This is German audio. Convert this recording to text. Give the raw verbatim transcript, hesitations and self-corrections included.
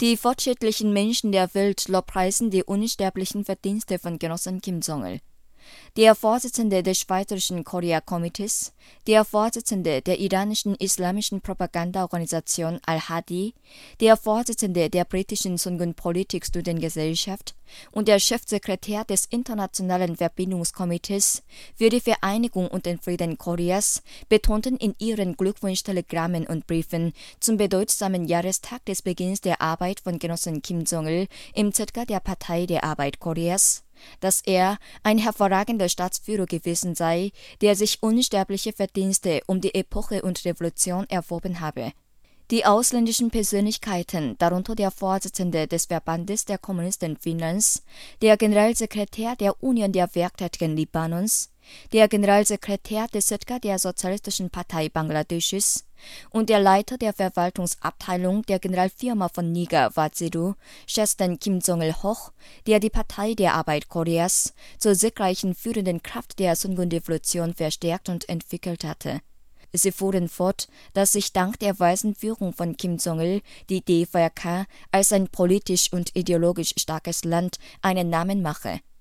Die fortschrittlichen Menschen der Welt lobpreisen die unsterblichen Verdienste von Genossen Kim Jong-il. Der Vorsitzende des Schweizerischen Korea-Komitees, der Vorsitzende der iranischen islamischen Propagandaorganisation Al-Hadi, der Vorsitzende der britischen Sungun-Politik-Studiengesellschaft und der Chefsekretär des Internationalen Verbindungskomitees für die Vereinigung und den Frieden Koreas betonten in ihren Glückwunschtelegrammen und Briefen zum bedeutsamen Jahrestag des Beginns der Arbeit von Genossen Kim Jong-il im Z K der Partei der Arbeit Koreas, dass er ein hervorragender Staatsführer gewesen sei, der sich unsterbliche Verdienste um die Epoche und Revolution erworben habe. Die ausländischen Persönlichkeiten, darunter der Vorsitzende des Verbandes der Kommunisten Finnlands, der Generalsekretär der Union der Werktätigen Libanons, der Generalsekretär des Z K der Sozialistischen Partei Bangladesches und der Leiter der Verwaltungsabteilung der Generalfirma von Niger Waziru schätzten Kim Jong-il hoch, der die Partei der Arbeit Koreas zur siegreichen führenden Kraft der Sungun-Revolution verstärkt und entwickelt hatte. Sie fuhren fort, dass sich dank der weisen Führung von Kim Jong-il die D V R K als ein politisch und ideologisch starkes Land einen Namen mache.